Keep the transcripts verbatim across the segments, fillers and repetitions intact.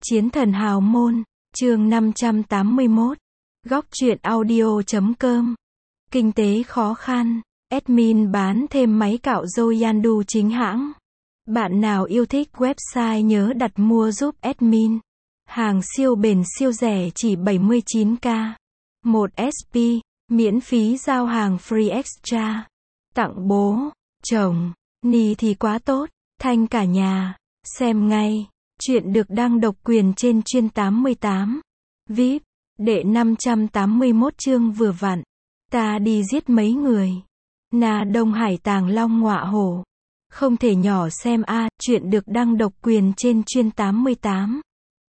Chiến thần hào môn, chương năm trăm tám mươi mốt. Góc truyện audio chấm com. Kinh tế khó khăn, admin bán thêm máy cạo râu Yandu chính hãng. Bạn nào yêu thích website nhớ đặt mua giúp admin. Hàng siêu bền siêu rẻ chỉ bảy mươi chín k. một ét pê, miễn phí giao hàng free extra. Tặng bố, chồng, ni thì quá tốt, thanh cả nhà. Xem ngay. Chuyện được đăng độc quyền trên chuyên tám mươi tám. vê i pê, đệ năm trăm tám mươi mốt chương vừa vặn. Ta đi giết mấy người. Na Đông Hải tàng long ngọa hổ. Không thể nhỏ xem a, à, chuyện được đăng độc quyền trên chuyên tám mươi tám.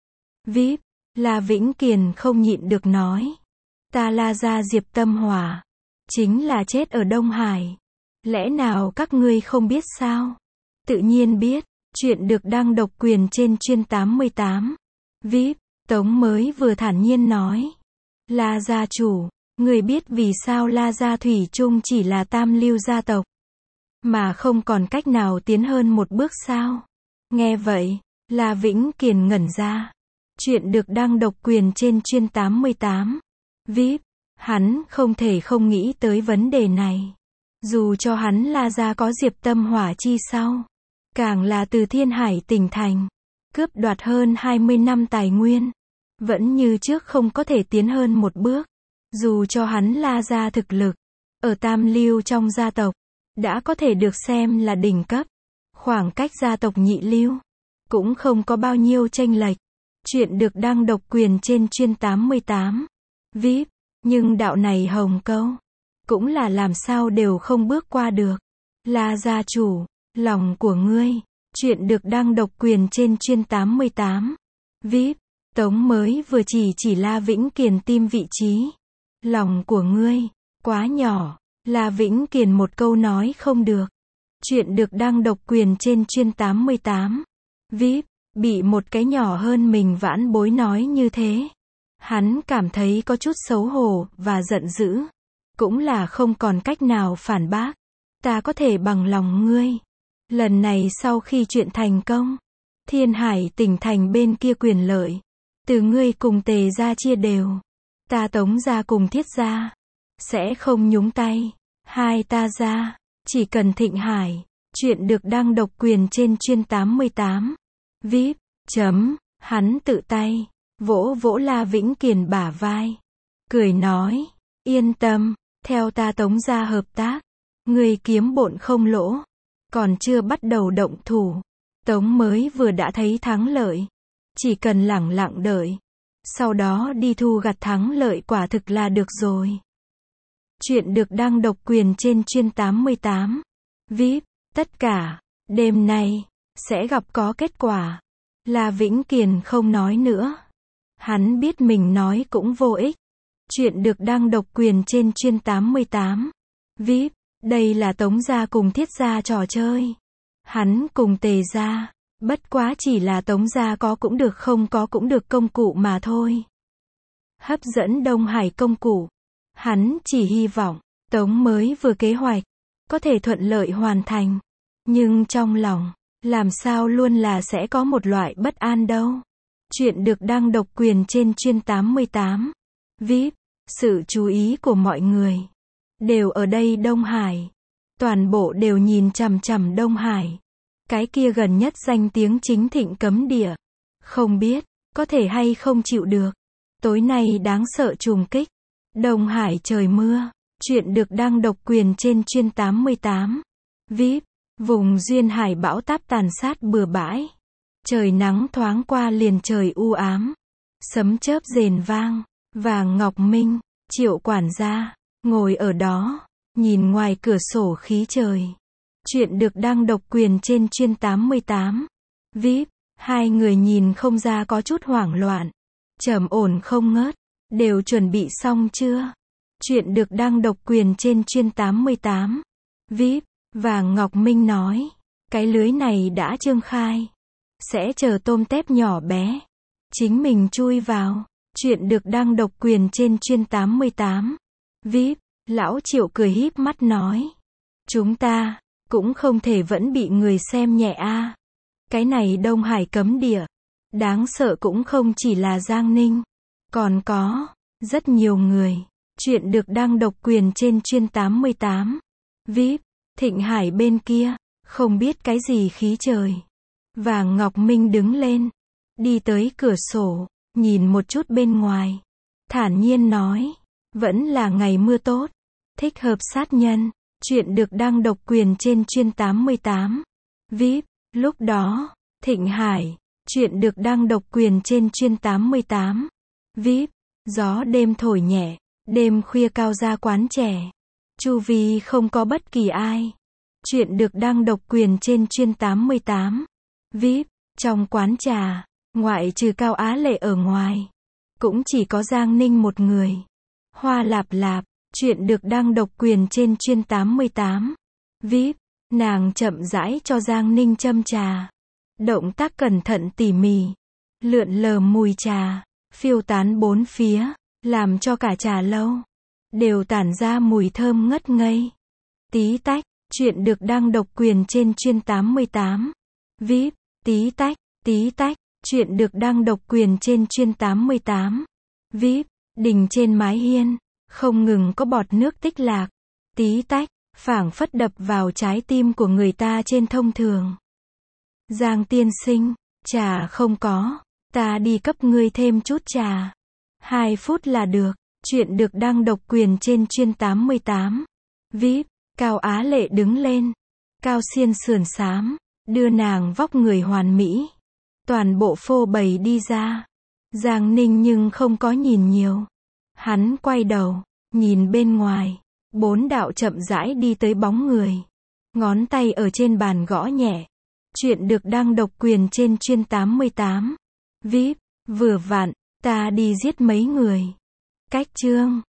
vê i pê, La Vĩnh Kiền không nhịn được nói. Ta La gia Diệp Tâm Hỏa. Chính là chết ở Đông Hải. Lẽ nào các ngươi không biết sao? Tự nhiên biết. Chuyện được đăng độc quyền trên chuyên tám mươi tám. vê i pê, Tống mới vừa thản nhiên nói. La gia chủ, người biết vì sao La gia thủy chung chỉ là tam lưu gia tộc, mà không còn cách nào tiến hơn một bước sao? Nghe vậy, La Vĩnh Kiền ngẩn ra. Chuyện được đăng độc quyền trên chuyên tám mươi tám. vê i pê, hắn không thể không nghĩ tới vấn đề này. Dù cho hắn La gia có Diệp Tâm Hỏa chi sau, càng là từ Thiên Hải tỉnh thành, cướp đoạt hơn hai mươi năm tài nguyên, vẫn như trước không có thể tiến hơn một bước. Dù cho hắn La gia thực lực, ở tam lưu trong gia tộc, đã có thể được xem là đỉnh cấp. Khoảng cách gia tộc nhị lưu, cũng không có bao nhiêu chênh lệch. Chuyện được đăng độc quyền trên chuyên tám mươi tám. vê i pê, nhưng đạo này hồng câu, cũng là làm sao đều không bước qua được. La gia chủ, lòng của ngươi. Chuyện được đăng độc quyền trên chuyên tám mươi tám. vê i pê, Tống mới vừa chỉ chỉ La Vĩnh Kiền tim vị trí. Lòng của ngươi, quá nhỏ. La Vĩnh Kiền một câu nói không được. Chuyện được đăng độc quyền trên chuyên tám mươi tám. vê i pê, bị một cái nhỏ hơn mình vãn bối nói như thế. Hắn cảm thấy có chút xấu hổ và giận dữ. Cũng là không còn cách nào phản bác. Ta có thể bằng lòng ngươi. Lần này sau khi chuyện thành công, Thiên Hải tỉnh thành bên kia quyền lợi, từ ngươi cùng Tề gia chia đều. Ta Tống gia cùng Thiết gia sẽ không nhúng tay. Hai ta gia, chỉ cần Thịnh Hải. Chuyện được đăng độc quyền trên chuyên tám mươi tám. vê i pê, chấm, hắn tự tay vỗ vỗ La Vĩnh Kiền bả vai, cười nói, yên tâm, theo ta Tống gia hợp tác, ngươi kiếm bộn không lỗ. Còn chưa bắt đầu động thủ, Tống mới vừa đã thấy thắng lợi. Chỉ cần lẳng lặng đợi, sau đó đi thu gặt thắng lợi quả thực là được rồi. Chuyện được đăng độc quyền trên chuyên tám mươi tám. vê i pê, tất cả, đêm nay, sẽ gặp có kết quả. La Vĩnh Kiền không nói nữa. Hắn biết mình nói cũng vô ích. Chuyện được đăng độc quyền trên chuyên tám mươi tám. vê i pê, đây là Tống gia cùng Thiết gia trò chơi. Hắn cùng Tề gia, bất quá chỉ là Tống gia có cũng được không có cũng được công cụ mà thôi. Hấp dẫn Đông Hải công cụ. Hắn chỉ hy vọng, Tống mới vừa kế hoạch, có thể thuận lợi hoàn thành. Nhưng trong lòng, làm sao luôn là sẽ có một loại bất an đâu. Chuyện được đăng độc quyền trên chuyên tám mươi tám. vê i pê, sự chú ý của mọi người đều ở đây Đông Hải. Toàn bộ đều nhìn chằm chằm Đông Hải. Cái kia gần nhất danh tiếng chính thịnh cấm địa. Không biết, có thể hay không chịu được. Tối nay đáng sợ trùng kích. Đông Hải trời mưa. Chuyện được đăng độc quyền trên chuyên tám mươi tám. vê i pê, vùng duyên hải bão táp tàn sát bừa bãi. Trời nắng thoáng qua liền trời u ám. Sấm chớp rền vang. Vàng Ngọc Minh, Triệu quản gia, ngồi ở đó, nhìn ngoài cửa sổ khí trời. Chuyện được đăng độc quyền trên chuyên tám mươi tám. vê i pê, hai người nhìn không ra có chút hoảng loạn. Trầm ổn không ngớt. Đều chuẩn bị xong chưa? Chuyện được đăng độc quyền trên chuyên tám mươi tám. vê i pê, Vàng Ngọc Minh nói. Cái lưới này đã trương khai. Sẽ chờ tôm tép nhỏ bé. Chính mình chui vào. Chuyện được đăng độc quyền trên chuyên tám mươi tám. vê i pê, Lão Triệu cười híp mắt nói. Chúng ta, cũng không thể vẫn bị người xem nhẹ a. Cái này Đông Hải cấm địa. Đáng sợ cũng không chỉ là Giang Ninh, còn có rất nhiều người. Chuyện được đăng độc quyền trên chuyên tám mươi tám. vê i pê, Thịnh Hải bên kia, không biết cái gì khí trời. Vàng Ngọc Minh đứng lên, đi tới cửa sổ, nhìn một chút bên ngoài. Thản nhiên nói, vẫn là ngày mưa tốt, thích hợp sát nhân. Chuyện được đăng độc quyền trên chuyên tám mươi tám. vê i pê, lúc đó, Thịnh Hải. Chuyện được đăng độc quyền trên chuyên tám mươi tám. vê i pê, gió đêm thổi nhẹ, đêm khuya cao ra quán trẻ. Chu vi không có bất kỳ ai. Chuyện được đăng độc quyền trên chuyên tám mươi tám. vê i pê, trong quán trà, ngoại trừ Cao Á Lệ ở ngoài, cũng chỉ có Giang Ninh một người. Hoa lạp lạp, chuyện được đăng độc quyền trên chuyên tám mươi tám. vê i pê, nàng chậm rãi cho Giang Ninh châm trà. Động tác cẩn thận tỉ mỉ. Lượn lờ mùi trà, phiêu tán bốn phía, làm cho cả trà lâu đều tản ra mùi thơm ngất ngây. Tí tách, chuyện được đăng độc quyền trên chuyên tám mươi tám. vê i pê, tí tách, tí tách, chuyện được đăng độc quyền trên chuyên tám mươi tám. vê i pê, đình trên mái hiên, không ngừng có bọt nước tích lạc. Tí tách, phảng phất đập vào trái tim của người ta trên thông thường. Giang tiên sinh, trà không có, ta đi cấp ngươi thêm chút trà. Hai phút là được. Chuyện được đăng độc quyền trên chuyên tám mươi tám. vê i pê, Cao Á Lệ đứng lên. Cao xiên sườn xám, đưa nàng vóc người hoàn mỹ. Toàn bộ phô bày đi ra. Giang Ninh nhưng không có nhìn nhiều. Hắn quay đầu, nhìn bên ngoài. Bốn đạo chậm rãi đi tới bóng người. Ngón tay ở trên bàn gõ nhẹ. Chuyện được đăng độc quyền trên chuyên tám mươi tám. vê i pê, vừa vặn, ta đi giết mấy người. Cách chương.